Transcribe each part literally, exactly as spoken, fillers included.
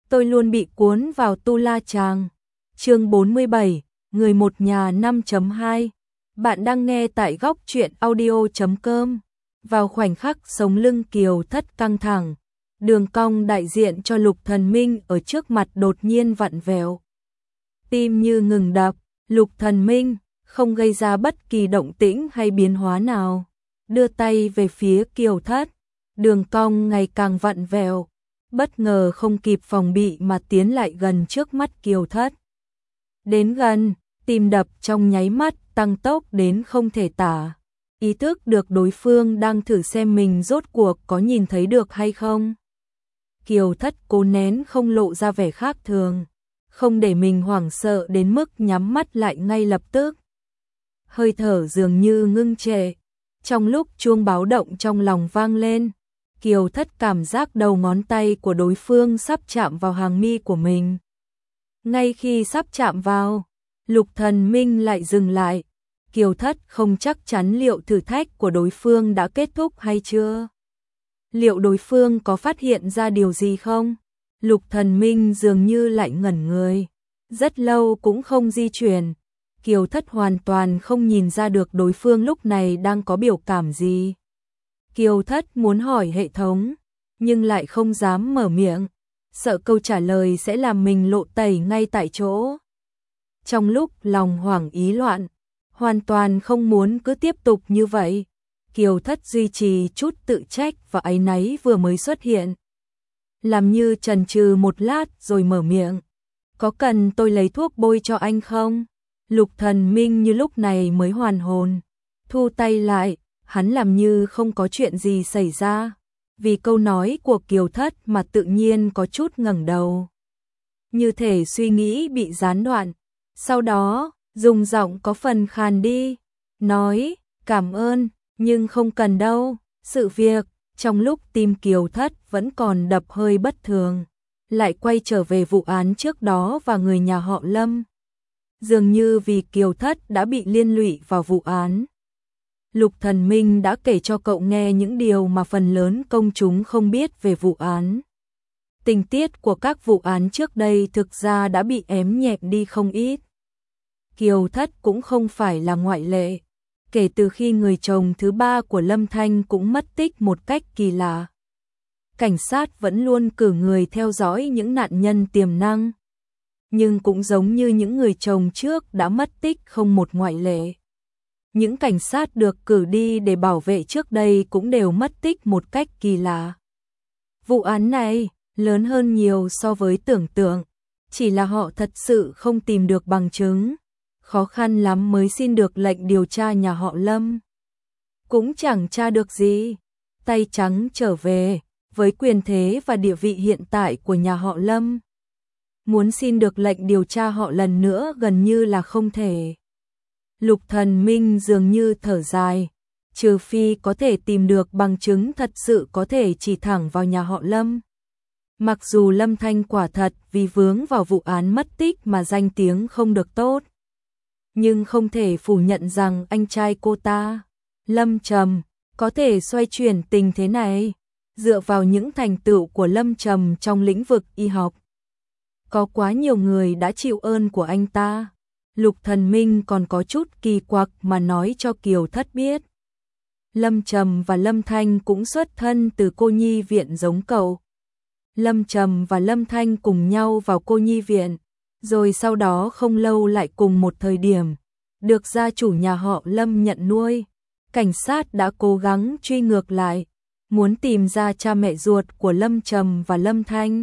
tôi luôn bị cuốn vào tu la chàng. Chương bốn mươi bảy, người một nhà năm chấm hai. Bạn đang nghe tại góc truyện audio chấm com. Vào khoảnh khắc sống lưng Kiều Thất căng thẳng, đường cong đại diện cho Lục Thần Minh ở trước mặt đột nhiên vặn vẹo. Tim như ngừng đập, Lục Thần Minh không gây ra bất kỳ động tĩnh hay biến hóa nào, đưa tay về phía Kiều Thất, đường cong ngày càng vặn vẹo, bất ngờ không kịp phòng bị mà tiến lại gần trước mắt Kiều Thất. Đến gần, tim đập trong nháy mắt tăng tốc đến không thể tả, ý thức được đối phương đang thử xem mình rốt cuộc có nhìn thấy được hay không. Kiều Thất cố nén không lộ ra vẻ khác thường, không để mình hoảng sợ đến mức nhắm mắt lại ngay lập tức. Hơi thở dường như ngưng trệ, trong lúc chuông báo động trong lòng vang lên, Kiều Thất cảm giác đầu ngón tay của đối phương sắp chạm vào hàng mi của mình. Ngay khi sắp chạm vào, Lục Thần Minh lại dừng lại. Kiều Thất không chắc chắn liệu thử thách của đối phương đã kết thúc hay chưa. Liệu đối phương có phát hiện ra điều gì không? Lục Thần Minh dường như lại ngẩn người, rất lâu cũng không di chuyển. Kiều Thất hoàn toàn không nhìn ra được đối phương lúc này đang có biểu cảm gì. Kiều Thất muốn hỏi hệ thống, nhưng lại không dám mở miệng, sợ câu trả lời sẽ làm mình lộ tẩy ngay tại chỗ. Trong lúc lòng hoảng ý loạn, hoàn toàn không muốn cứ tiếp tục như vậy, Kiều Thất duy trì chút tự trách và áy náy vừa mới xuất hiện. Làm như chần chừ một lát rồi mở miệng. Có cần tôi lấy thuốc bôi cho anh không? Lục Thần Minh như lúc này mới hoàn hồn, thu tay lại, hắn làm như không có chuyện gì xảy ra. Vì câu nói của Kiều Thất mà tự nhiên có chút ngẩng đầu, như thể suy nghĩ bị gián đoạn. Sau đó, dùng giọng có phần khàn đi, nói, cảm ơn, nhưng không cần đâu. Sự việc, trong lúc tim Kiều Thất vẫn còn đập hơi bất thường, lại quay trở về vụ án trước đó và người nhà họ Lâm. Dường như vì Kiều Thất đã bị liên lụy vào vụ án. Lục Thần Minh đã kể cho cậu nghe những điều mà phần lớn công chúng không biết về vụ án. Tình tiết của các vụ án trước đây thực ra đã bị ém nhẹm đi không ít. Kiều Thất cũng không phải là ngoại lệ. Kể từ khi người chồng thứ ba của Lâm Thanh cũng mất tích một cách kỳ lạ, cảnh sát vẫn luôn cử người theo dõi những nạn nhân tiềm năng. Nhưng cũng giống như những người chồng trước đã mất tích không một ngoại lệ. Những cảnh sát được cử đi để bảo vệ trước đây cũng đều mất tích một cách kỳ lạ. Vụ án này lớn hơn nhiều so với tưởng tượng, chỉ là họ thật sự không tìm được bằng chứng. Khó khăn lắm mới xin được lệnh điều tra nhà họ Lâm. Cũng chẳng tra được gì. Tay trắng trở về, với quyền thế và địa vị hiện tại của nhà họ Lâm, muốn xin được lệnh điều tra họ lần nữa gần như là không thể. Lục Thần Minh dường như thở dài, trừ phi có thể tìm được bằng chứng thật sự có thể chỉ thẳng vào nhà họ Lâm. Mặc dù Lâm Thanh quả thật vì vướng vào vụ án mất tích mà danh tiếng không được tốt, nhưng không thể phủ nhận rằng anh trai cô ta, Lâm Trầm, có thể xoay chuyển tình thế này, dựa vào những thành tựu của Lâm Trầm trong lĩnh vực y học. Có quá nhiều người đã chịu ơn của anh ta. Lục Thần Minh còn có chút kỳ quặc mà nói cho Kiều Thất biết. Lâm Trầm và Lâm Thanh cũng xuất thân từ cô nhi viện giống cậu. Lâm Trầm và Lâm Thanh cùng nhau vào cô nhi viện, rồi sau đó không lâu lại cùng một thời điểm, được gia chủ nhà họ Lâm nhận nuôi. Cảnh sát đã cố gắng truy ngược lại, muốn tìm ra cha mẹ ruột của Lâm Trầm và Lâm Thanh.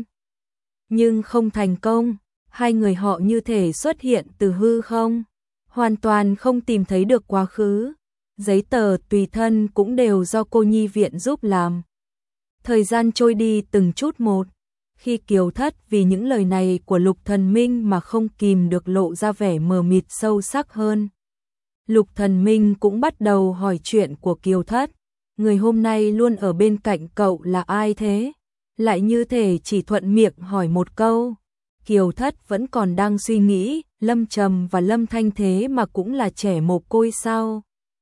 Nhưng không thành công, hai người họ như thể xuất hiện từ hư không, hoàn toàn không tìm thấy được quá khứ. Giấy tờ tùy thân cũng đều do cô nhi viện giúp làm. Thời gian trôi đi từng chút một, khi Kiều Thất vì những lời này của Lục Thần Minh mà không kìm được lộ ra vẻ mờ mịt sâu sắc hơn. Lục Thần Minh cũng bắt đầu hỏi chuyện của Kiều Thất. Người hôm nay luôn ở bên cạnh cậu là ai thế? Lại như thể chỉ thuận miệng hỏi một câu. Kiều Thất vẫn còn đang suy nghĩ, Lâm Trầm và Lâm Thanh thế mà cũng là trẻ mồ côi sao?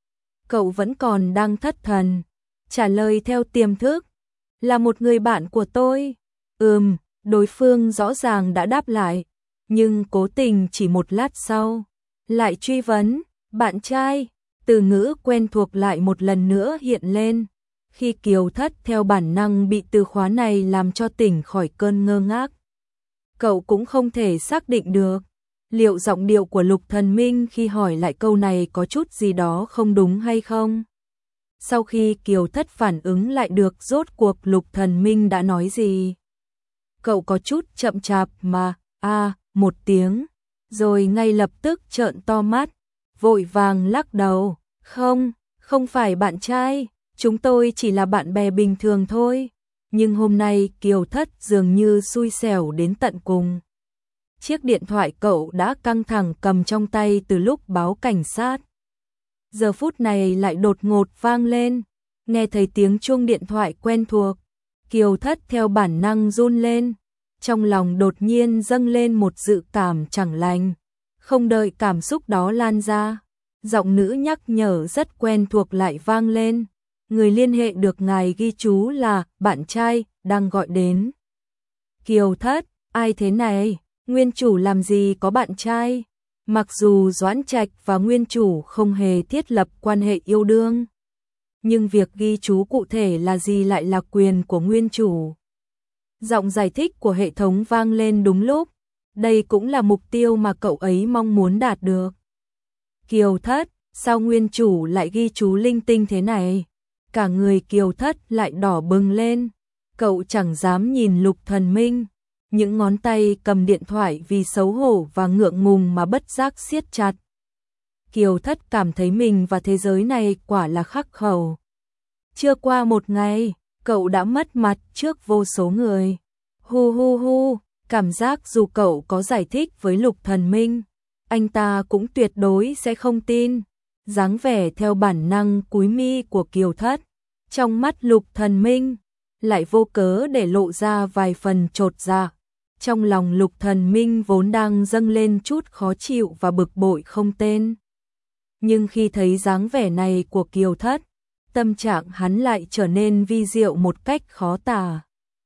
Cậu vẫn còn đang thất thần, trả lời theo tiềm thức. Là một người bạn của tôi. Ừm, Đối phương rõ ràng đã đáp lại, nhưng cố tình chỉ một lát sau, lại truy vấn, bạn trai, từ ngữ quen thuộc lại một lần nữa hiện lên. Khi Kiều Thất theo bản năng bị từ khóa này làm cho tỉnh khỏi cơn ngơ ngác. Cậu cũng không thể xác định được, liệu giọng điệu của Lục Thần Minh khi hỏi lại câu này có chút gì đó không đúng hay không. Sau khi Kiều Thất phản ứng lại được rốt cuộc Lục Thần Minh đã nói gì, cậu có chút chậm chạp mà, a à, một tiếng, rồi ngay lập tức trợn to mắt, vội vàng lắc đầu, không, không phải bạn trai, chúng tôi chỉ là bạn bè bình thường thôi. Nhưng hôm nay Kiều Thất dường như xui xẻo đến tận cùng. Chiếc điện thoại cậu đã căng thẳng cầm trong tay từ lúc báo cảnh sát. Giờ phút này lại đột ngột vang lên, nghe thấy tiếng chuông điện thoại quen thuộc. Kiều Thất theo bản năng run lên, trong lòng đột nhiên dâng lên một dự cảm chẳng lành. Không đợi cảm xúc đó lan ra, giọng nữ nhắc nhở rất quen thuộc lại vang lên. Người liên hệ được ngài ghi chú là bạn trai đang gọi đến. Kiều Thất, ai thế này? Nguyên chủ làm gì có bạn trai? Mặc dù Doãn Trạch và nguyên chủ không hề thiết lập quan hệ yêu đương, nhưng việc ghi chú cụ thể là gì lại là quyền của nguyên chủ. Giọng giải thích của hệ thống vang lên đúng lúc, đây cũng là mục tiêu mà cậu ấy mong muốn đạt được. Kiều Thất, sao nguyên chủ lại ghi chú linh tinh thế này? Cả người Kiều Thất lại đỏ bừng lên, cậu chẳng dám nhìn Lục Thần Minh, những ngón tay cầm điện thoại vì xấu hổ và ngượng ngùng mà bất giác siết chặt. Kiều Thất cảm thấy mình và thế giới này quả là khắc khẩu. Chưa qua một ngày, cậu đã mất mặt trước vô số người. Hu hu hu, cảm giác dù cậu có giải thích với Lục Thần Minh, anh ta cũng tuyệt đối sẽ không tin. Dáng vẻ theo bản năng cúi mi của Kiều Thất, trong mắt Lục Thần Minh lại vô cớ để lộ ra vài phần chột dạ. Trong lòng Lục Thần Minh vốn đang dâng lên chút khó chịu và bực bội không tên. Nhưng khi thấy dáng vẻ này của Kiều Thất, tâm trạng hắn lại trở nên vi diệu một cách khó tả.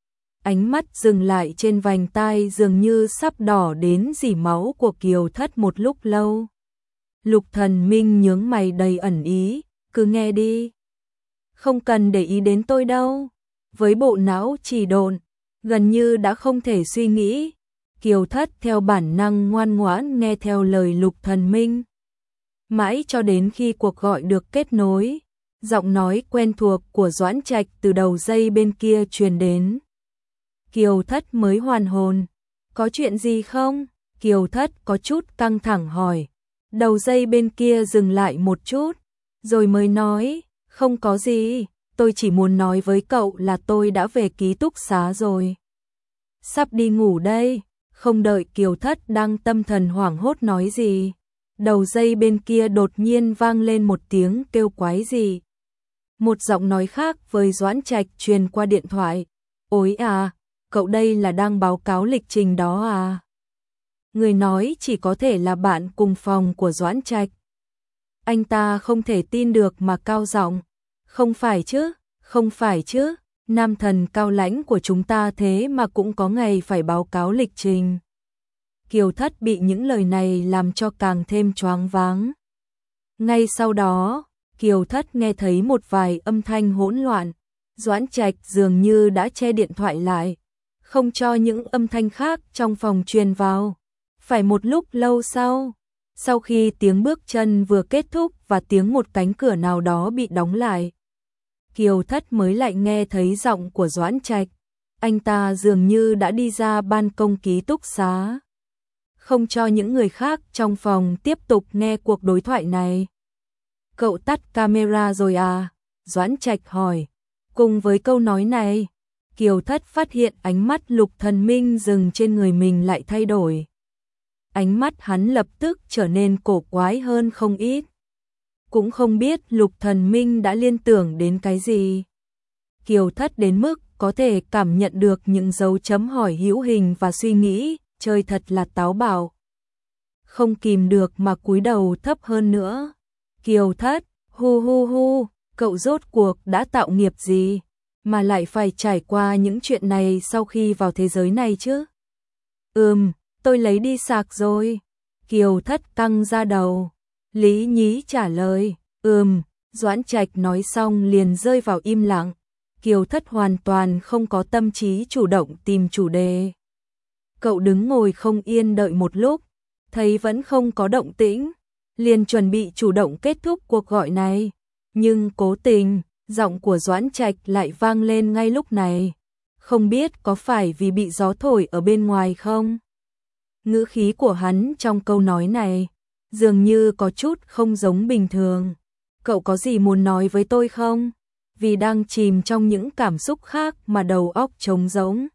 Ánh mắt dừng lại trên vành tai dường như sắp đỏ đến rỉ máu của Kiều Thất một lúc lâu. Lục Thần Minh nhướng mày đầy ẩn ý, cứ nghe đi. Không cần để ý đến tôi đâu. Với bộ não trì độn, gần như đã không thể suy nghĩ, Kiều Thất theo bản năng ngoan ngoãn nghe theo lời Lục Thần Minh. Mãi cho đến khi cuộc gọi được kết nối, giọng nói quen thuộc của Doãn Trạch từ đầu dây bên kia truyền đến. Kiều Thất mới hoàn hồn. Có chuyện gì không? Kiều Thất có chút căng thẳng hỏi. Đầu dây bên kia dừng lại một chút, rồi mới nói, không có gì, tôi chỉ muốn nói với cậu là tôi đã về ký túc xá rồi. Sắp đi ngủ đây. Không đợi Kiều Thất đang tâm thần hoảng hốt nói gì, đầu dây bên kia đột nhiên vang lên một tiếng kêu quái gì. Một giọng nói khác với Doãn Trạch truyền qua điện thoại. Ôi à, cậu đây là đang báo cáo lịch trình đó à? Người nói chỉ có thể là bạn cùng phòng của Doãn Trạch. Anh ta không thể tin được mà cao giọng. Không phải chứ, không phải chứ, nam thần cao lãnh của chúng ta thế mà cũng có ngày phải báo cáo lịch trình. Kiều Thất bị những lời này làm cho càng thêm choáng váng. Ngay sau đó, Kiều Thất nghe thấy một vài âm thanh hỗn loạn. Doãn Trạch dường như đã che điện thoại lại, không cho những âm thanh khác trong phòng truyền vào. Phải một lúc lâu sau, sau khi tiếng bước chân vừa kết thúc và tiếng một cánh cửa nào đó bị đóng lại, Kiều Thất mới lại nghe thấy giọng của Doãn Trạch. Anh ta dường như đã đi ra ban công ký túc xá, không cho những người khác trong phòng tiếp tục nghe cuộc đối thoại này. Cậu tắt camera rồi à? Doãn Trạch hỏi. Cùng với câu nói này, Kiều Thất phát hiện ánh mắt Lục Thần Minh dừng trên người mình lại thay đổi. Ánh mắt hắn lập tức trở nên cổ quái hơn không ít. Cũng không biết Lục Thần Minh đã liên tưởng đến cái gì. Kiều Thất đến mức có thể cảm nhận được những dấu chấm hỏi hữu hình và suy nghĩ, chơi thật là táo bạo. Không kìm được mà cúi đầu thấp hơn nữa. Kiều Thất, hu hu hu, cậu rốt cuộc đã tạo nghiệp gì mà lại phải trải qua những chuyện này sau khi vào thế giới này chứ? Ừm, tôi lấy đi sạc rồi. Kiều Thất căng ra đầu. Lý Nhí trả lời, ừm, Doãn Trạch nói xong liền rơi vào im lặng. Kiều Thất hoàn toàn không có tâm trí chủ động tìm chủ đề. Cậu đứng ngồi không yên đợi một lúc, thấy vẫn không có động tĩnh, liền chuẩn bị chủ động kết thúc cuộc gọi này. Nhưng cố tình, giọng của Doãn Trạch lại vang lên ngay lúc này. Không biết có phải vì bị gió thổi ở bên ngoài không? Ngữ khí của hắn trong câu nói này dường như có chút không giống bình thường. Cậu có gì muốn nói với tôi không? Vì đang chìm trong những cảm xúc khác mà đầu óc trống rỗng.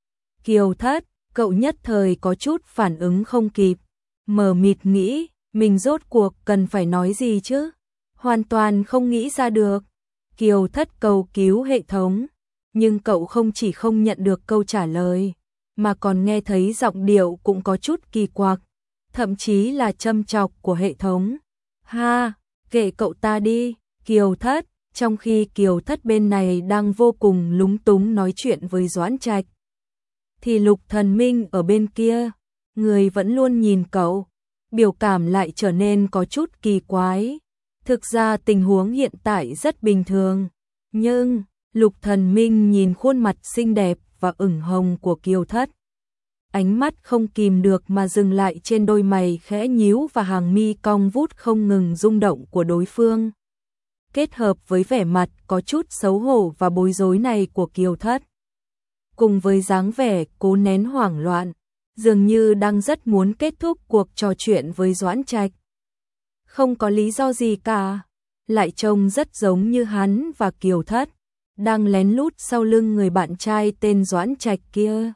Kiều Thất, cậu nhất thời có chút phản ứng không kịp, mờ mịt nghĩ, mình rốt cuộc cần phải nói gì chứ? Hoàn toàn không nghĩ ra được. Kiều Thất cầu cứu hệ thống, nhưng cậu không chỉ không nhận được câu trả lời, mà còn nghe thấy giọng điệu cũng có chút kỳ quặc, thậm chí là châm chọc của hệ thống. Ha, kệ cậu ta đi, Kiều Thất, trong khi Kiều Thất bên này đang vô cùng lúng túng nói chuyện với Doãn Trạch, thì Lục Thần Minh ở bên kia, người vẫn luôn nhìn cậu, biểu cảm lại trở nên có chút kỳ quái. Thực ra tình huống hiện tại rất bình thường, nhưng Lục Thần Minh nhìn khuôn mặt xinh đẹp và ửng hồng của Kiều Thất, ánh mắt không kìm được mà dừng lại trên đôi mày khẽ nhíu và hàng mi cong vút không ngừng rung động của đối phương. Kết hợp với vẻ mặt có chút xấu hổ và bối rối này của Kiều Thất, cùng với dáng vẻ cố nén hoảng loạn, dường như đang rất muốn kết thúc cuộc trò chuyện với Doãn Trạch. Không có lý do gì cả, lại trông rất giống như hắn và Kiều Thất đang lén lút sau lưng người bạn trai tên Doãn Trạch kia,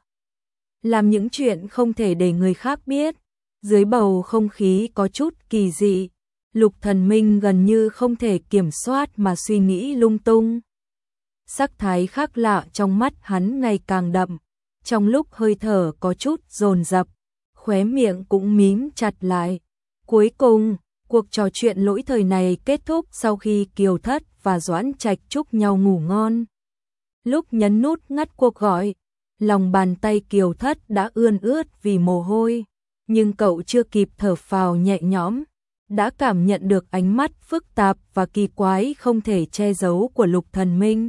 làm những chuyện không thể để người khác biết. Dưới bầu không khí có chút kỳ dị, Lục Thần Minh gần như không thể kiểm soát mà suy nghĩ lung tung. Sắc thái khác lạ trong mắt hắn ngày càng đậm, trong lúc hơi thở có chút dồn dập, khóe miệng cũng mím chặt lại. Cuối cùng, cuộc trò chuyện lỗi thời này kết thúc sau khi Kiều Thất và Doãn Trạch chúc nhau ngủ ngon. Lúc nhấn nút ngắt cuộc gọi, lòng bàn tay Kiều Thất đã ươn ướt vì mồ hôi, nhưng cậu chưa kịp thở phào nhẹ nhõm, đã cảm nhận được ánh mắt phức tạp và kỳ quái không thể che giấu của Lục Thần Minh.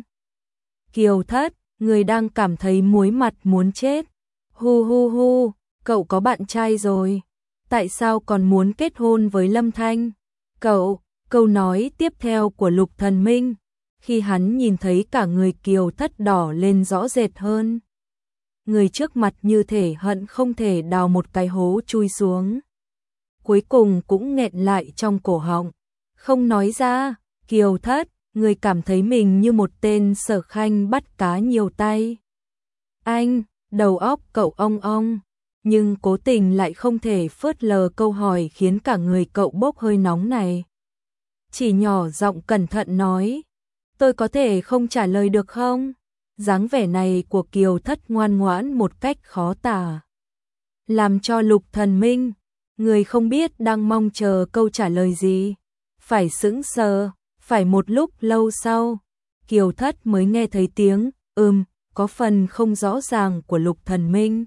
Kiều Thất, người đang cảm thấy muối mặt muốn chết. Hu hu hu, cậu có bạn trai rồi. Tại sao còn muốn kết hôn với Lâm Thanh? Cậu, câu nói tiếp theo của Lục Thần Minh, khi hắn nhìn thấy cả người Kiều Thất đỏ lên rõ rệt hơn. Người trước mặt như thể hận không thể đào một cái hố chui xuống. Cuối cùng cũng nghẹn lại trong cổ họng, không nói ra. Kiều Thất, người cảm thấy mình như một tên Sở Khanh bắt cá nhiều tay. Anh, đầu óc cậu ong ong, nhưng cố tình lại không thể phớt lờ câu hỏi khiến cả người cậu bốc hơi nóng này. Chỉ nhỏ giọng cẩn thận nói, tôi có thể không trả lời được không? Dáng vẻ này của Kiều Thất ngoan ngoãn một cách khó tả, làm cho Lục Thần Minh, người không biết đang mong chờ câu trả lời gì, phải sững sờ. Phải một lúc lâu sau, Kiều Thất mới nghe thấy tiếng ừm có phần không rõ ràng của Lục Thần Minh.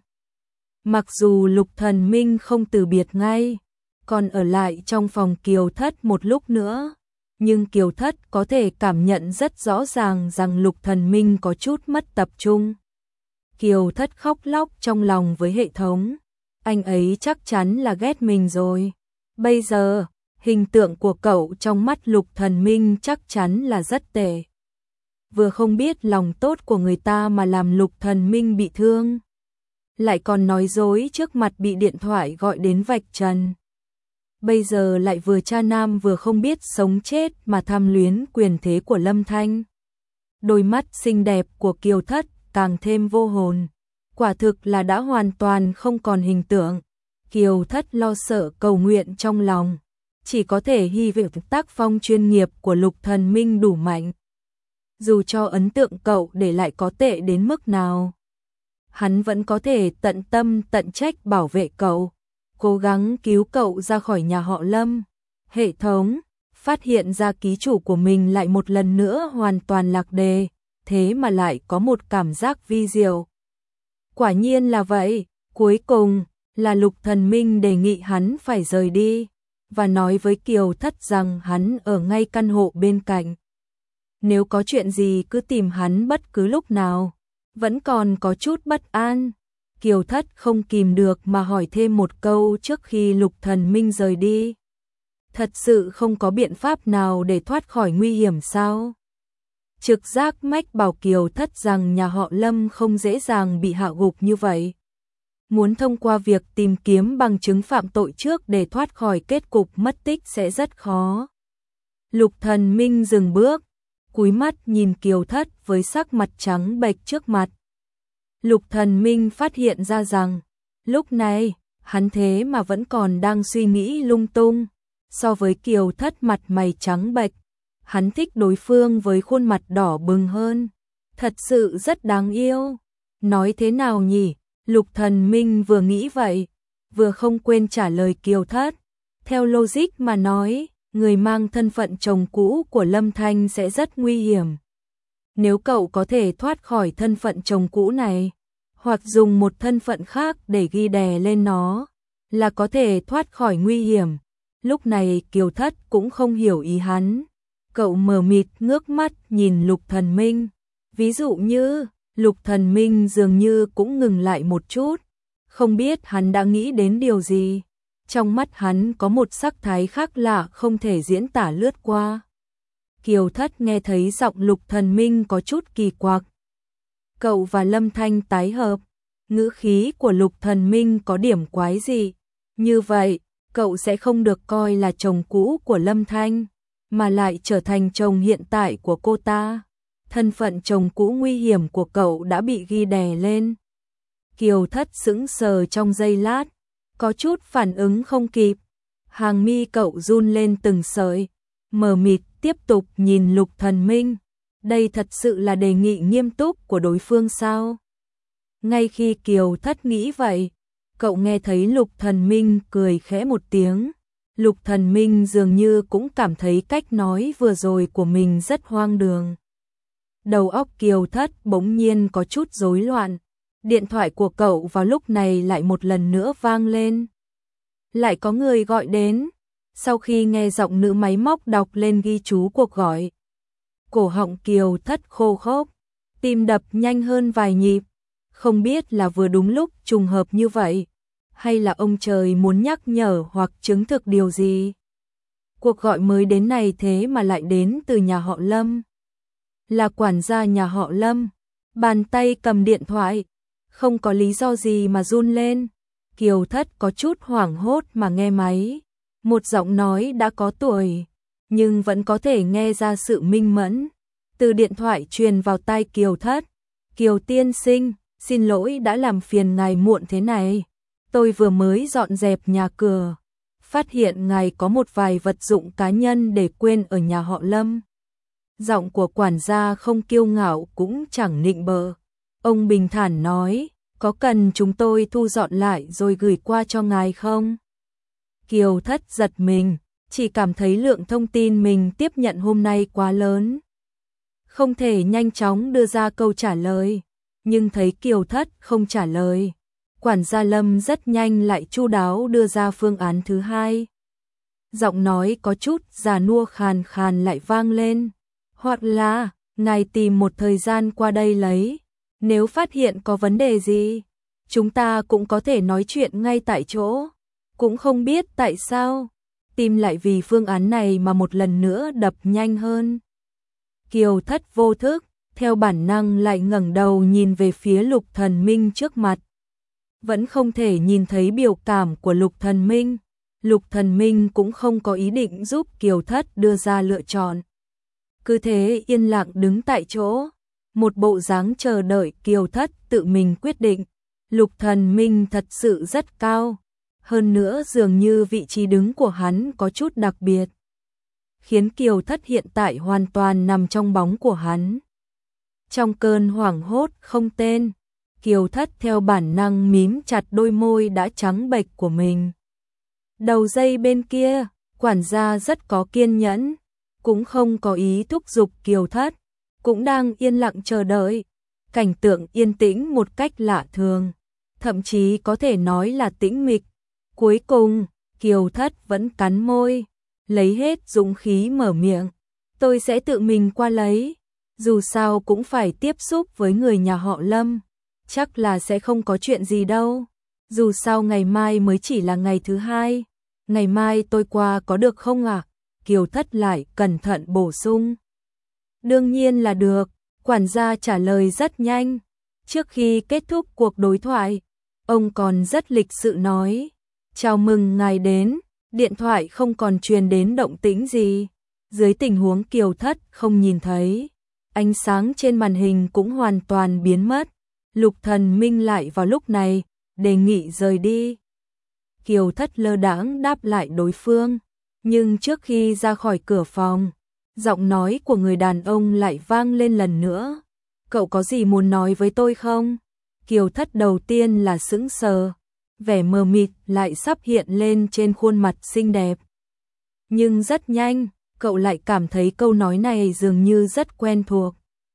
Mặc dù Lục Thần Minh không từ biệt ngay, còn ở lại trong phòng Kiều Thất một lúc nữa, nhưng Kiều Thất có thể cảm nhận rất rõ ràng rằng Lục Thần Minh có chút mất tập trung. Kiều Thất khóc lóc trong lòng với hệ thống, anh ấy chắc chắn là ghét mình rồi. Bây giờ, hình tượng của cậu trong mắt Lục Thần Minh chắc chắn là rất tệ. Vừa không biết lòng tốt của người ta mà làm Lục Thần Minh bị thương, lại còn nói dối trước mặt bị điện thoại gọi đến vạch trần. Bây giờ lại vừa cha nam vừa không biết sống chết mà tham luyến quyền thế của Lâm Thanh. Đôi mắt xinh đẹp của Kiều Thất càng thêm vô hồn, quả thực là đã hoàn toàn không còn hình tượng. Kiều Thất lo sợ cầu nguyện trong lòng, chỉ có thể hy vọng tác phong chuyên nghiệp của Lục Thần Minh đủ mạnh. Dù cho ấn tượng cậu để lại có tệ đến mức nào, hắn vẫn có thể tận tâm tận trách bảo vệ cậu, cố gắng cứu cậu ra khỏi nhà họ Lâm. Hệ thống phát hiện ra ký chủ của mình lại một lần nữa hoàn toàn lạc đề, thế mà lại có một cảm giác vi diệu. Quả nhiên là vậy, cuối cùng là Lục Thần Minh đề nghị hắn phải rời đi, và nói với Kiều Thất rằng hắn ở ngay căn hộ bên cạnh. Nếu có chuyện gì cứ tìm hắn bất cứ lúc nào. Vẫn còn có chút bất an. Kiều Thất không kìm được mà hỏi thêm một câu trước khi Lục Thần Minh rời đi. Thật sự không có biện pháp nào để thoát khỏi nguy hiểm sao? Trực giác mách bảo Kiều Thất rằng nhà họ Lâm không dễ dàng bị hạ gục như vậy. Muốn thông qua việc tìm kiếm bằng chứng phạm tội trước để thoát khỏi kết cục mất tích sẽ rất khó. Lục Thần Minh dừng bước, cúi mắt nhìn Kiều Thất với sắc mặt trắng bệch trước mặt. Lục Thần Minh phát hiện ra rằng, lúc này, hắn thế mà vẫn còn đang suy nghĩ lung tung. So với Kiều Thất mặt mày trắng bệch, hắn thích đối phương với khuôn mặt đỏ bừng hơn. Thật sự rất đáng yêu. Nói thế nào nhỉ? Lục Thần Minh vừa nghĩ vậy, vừa không quên trả lời Kiều Thất. Theo logic mà nói, người mang thân phận chồng cũ của Lâm Thanh sẽ rất nguy hiểm. Nếu cậu có thể thoát khỏi thân phận chồng cũ này, hoặc dùng một thân phận khác để ghi đè lên nó, là có thể thoát khỏi nguy hiểm. Lúc này Kiều Thất cũng không hiểu ý hắn. Cậu mờ mịt ngước mắt nhìn Lục Thần Minh. Ví dụ như, Lục Thần Minh dường như cũng ngừng lại một chút. Không biết hắn đã nghĩ đến điều gì. Trong mắt hắn có một sắc thái khác lạ không thể diễn tả lướt qua. Kiều Thất nghe thấy giọng Lục Thần Minh có chút kỳ quặc. Cậu và Lâm Thanh tái hợp. Ngữ khí của Lục Thần Minh có điểm quái dị. Như vậy, cậu sẽ không được coi là chồng cũ của Lâm Thanh, mà lại trở thành chồng hiện tại của cô ta. Thân phận chồng cũ nguy hiểm của cậu đã bị ghi đè lên. Kiều Thất sững sờ trong giây lát, có chút phản ứng không kịp. Hàng mi cậu run lên từng sợi, mờ mịt tiếp tục nhìn Lục Thần Minh. Đây thật sự là đề nghị nghiêm túc của đối phương sao? Ngay khi Kiều Thất nghĩ vậy, cậu nghe thấy Lục Thần Minh cười khẽ một tiếng. Lục Thần Minh dường như cũng cảm thấy cách nói vừa rồi của mình rất hoang đường. Đầu óc Kiều Thất bỗng nhiên có chút rối loạn. Điện thoại của cậu vào lúc này lại một lần nữa vang lên. Lại có người gọi đến. Sau khi nghe giọng nữ máy móc đọc lên ghi chú cuộc gọi, cổ họng Kiều Thất khô khốc, tim đập nhanh hơn vài nhịp. Không biết là vừa đúng lúc trùng hợp như vậy, hay là ông trời muốn nhắc nhở hoặc chứng thực điều gì. Cuộc gọi mới đến này thế mà lại đến từ nhà họ Lâm. Là quản gia nhà họ Lâm. Bàn tay cầm điện thoại, không có lý do gì mà run lên. Kiều Thất có chút hoảng hốt mà nghe máy. Một giọng nói đã có tuổi, nhưng vẫn có thể nghe ra sự minh mẫn. Từ điện thoại truyền vào tai Kiều Thất. Kiều tiên sinh, xin lỗi đã làm phiền ngài muộn thế này. Tôi vừa mới dọn dẹp nhà cửa, phát hiện ngài có một vài vật dụng cá nhân để quên ở nhà họ Lâm. Giọng của quản gia không kiêu ngạo cũng chẳng nịnh bợ. Ông bình thản nói, có cần chúng tôi thu dọn lại rồi gửi qua cho ngài không? Kiều Thất giật mình, chỉ cảm thấy lượng thông tin mình tiếp nhận hôm nay quá lớn. Không thể nhanh chóng đưa ra câu trả lời, nhưng thấy Kiều Thất không trả lời. Quản gia Lâm rất nhanh lại chu đáo đưa ra phương án thứ hai. Giọng nói có chút già nua khàn khàn lại vang lên. Hoặc là, ngài tìm một thời gian qua đây lấy. Nếu phát hiện có vấn đề gì, chúng ta cũng có thể nói chuyện ngay tại chỗ. Cũng không biết tại sao, tim lại vì phương án này mà một lần nữa đập nhanh hơn. Kiều Thất vô thức, theo bản năng lại ngẩng đầu nhìn về phía Lục Thần Minh trước mặt. Vẫn không thể nhìn thấy biểu cảm của Lục Thần Minh. Lục Thần Minh cũng không có ý định giúp Kiều Thất đưa ra lựa chọn. Cứ thế yên lặng đứng tại chỗ, một bộ dáng chờ đợi Kiều Thất tự mình quyết định. Lục Thần Minh thật sự rất cao, hơn nữa dường như vị trí đứng của hắn có chút đặc biệt, khiến Kiều Thất hiện tại hoàn toàn nằm trong bóng của hắn. Trong cơn hoảng hốt không tên, Kiều Thất theo bản năng mím chặt đôi môi đã trắng bệch của mình. Đầu dây bên kia, quản gia rất có kiên nhẫn, cũng không có ý thúc giục Kiều Thất. cũng đang yên lặng chờ đợi. Cảnh tượng yên tĩnh một cách lạ thường, thậm chí có thể nói là tĩnh mịch. Cuối cùng, Kiều Thất vẫn cắn môi, lấy hết dũng khí mở miệng. Tôi sẽ tự mình qua lấy, dù sao cũng phải tiếp xúc với người nhà họ Lâm, chắc là sẽ không có chuyện gì đâu. Dù sao ngày mai mới chỉ là ngày thứ hai, ngày mai tôi qua có được không ạ? À? Kiều Thất lại cẩn thận bổ sung. Đương nhiên là được, quản gia trả lời rất nhanh. Trước khi kết thúc cuộc đối thoại, ông còn rất lịch sự nói, chào mừng ngài đến, điện thoại không còn truyền đến động tĩnh gì. Dưới tình huống Kiều Thất không nhìn thấy, ánh sáng trên màn hình cũng hoàn toàn biến mất. Lục Thần Minh lại vào lúc này, đề nghị rời đi. Kiều Thất lơ đãng đáp lại đối phương, nhưng trước khi ra khỏi cửa phòng, giọng nói của người đàn ông lại vang lên lần nữa. Cậu có gì muốn nói với tôi không? Kiều Thất đầu tiên là sững sờ, vẻ mờ mịt lại sắp hiện lên trên khuôn mặt xinh đẹp. Nhưng rất nhanh, cậu lại cảm thấy câu nói này dường như rất quen thuộc.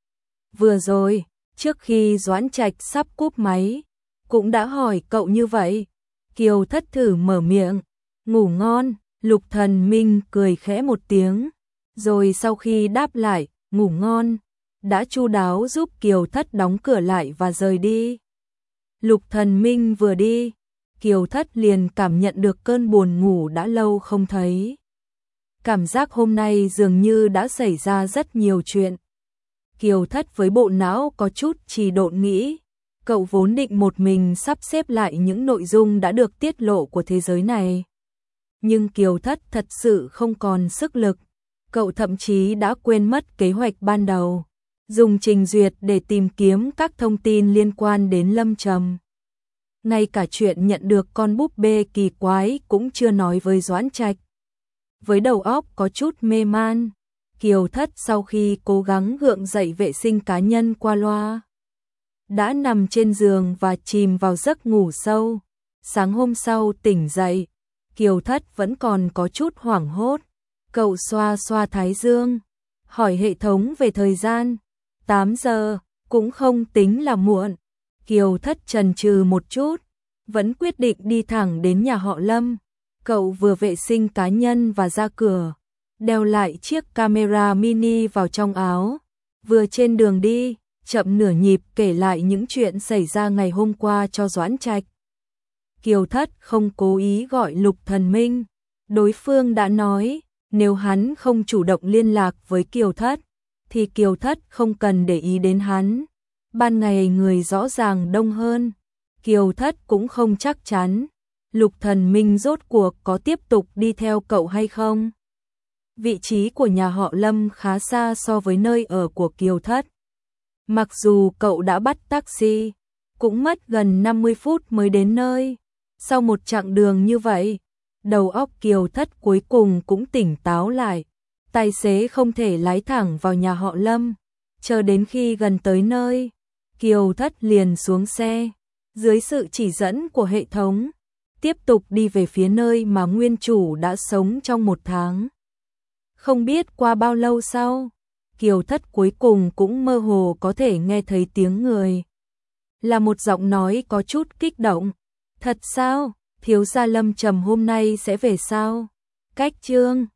Vừa rồi, trước khi Doãn Trạch sắp cúp máy, cũng đã hỏi cậu như vậy. Kiều Thất thử mở miệng, ngủ ngon. Lục Thần Minh cười khẽ một tiếng, rồi sau khi đáp lại, ngủ ngon, đã chu đáo giúp Kiều Thất đóng cửa lại và rời đi. Lục Thần Minh vừa đi, Kiều Thất liền cảm nhận được cơn buồn ngủ đã lâu không thấy. Cảm giác hôm nay dường như đã xảy ra rất nhiều chuyện. Kiều Thất với bộ não có chút trì độn nghĩ, cậu vốn định một mình sắp xếp lại những nội dung đã được tiết lộ của thế giới này. Nhưng Kiều Thất thật sự không còn sức lực, cậu thậm chí đã quên mất kế hoạch ban đầu, dùng trình duyệt để tìm kiếm các thông tin liên quan đến Lâm Trầm. Ngay cả chuyện nhận được con búp bê kỳ quái cũng chưa nói với Doãn Trạch. Với đầu óc có chút mê man, Kiều Thất sau khi cố gắng gượng dậy vệ sinh cá nhân qua loa, đã nằm trên giường và chìm vào giấc ngủ sâu. Sáng hôm sau tỉnh dậy, Kiều Thất vẫn còn có chút hoảng hốt. Cậu xoa xoa thái dương, hỏi hệ thống về thời gian. tám giờ, cũng không tính là muộn. Kiều Thất chần chừ một chút, vẫn quyết định đi thẳng đến nhà họ Lâm. Cậu vừa vệ sinh cá nhân và ra cửa, đeo lại chiếc camera mini vào trong áo. Vừa trên đường đi, chậm nửa nhịp kể lại những chuyện xảy ra ngày hôm qua cho Doãn Trạch. Kiều Thất không cố ý gọi Lục Thần Minh. Đối phương đã nói, nếu hắn không chủ động liên lạc với Kiều Thất, thì Kiều Thất không cần để ý đến hắn. Ban ngày người rõ ràng đông hơn, Kiều Thất cũng không chắc chắn Lục Thần Minh rốt cuộc có tiếp tục đi theo cậu hay không. Vị trí của nhà họ Lâm khá xa so với nơi ở của Kiều Thất. Mặc dù cậu đã bắt taxi, cũng mất gần năm mươi phút mới đến nơi. Sau một chặng đường như vậy, đầu óc Kiều Thất cuối cùng cũng tỉnh táo lại. Tài xế không thể lái thẳng vào nhà họ Lâm. Chờ đến khi gần tới nơi, Kiều Thất liền xuống xe, dưới sự chỉ dẫn của hệ thống, tiếp tục đi về phía nơi mà nguyên chủ đã sống trong một tháng. Không biết qua bao lâu sau, Kiều Thất cuối cùng cũng mơ hồ có thể nghe thấy tiếng người. Là một giọng nói có chút kích động. Thật sao? Thiếu gia Lâm Trầm hôm nay sẽ về sao? Cách chương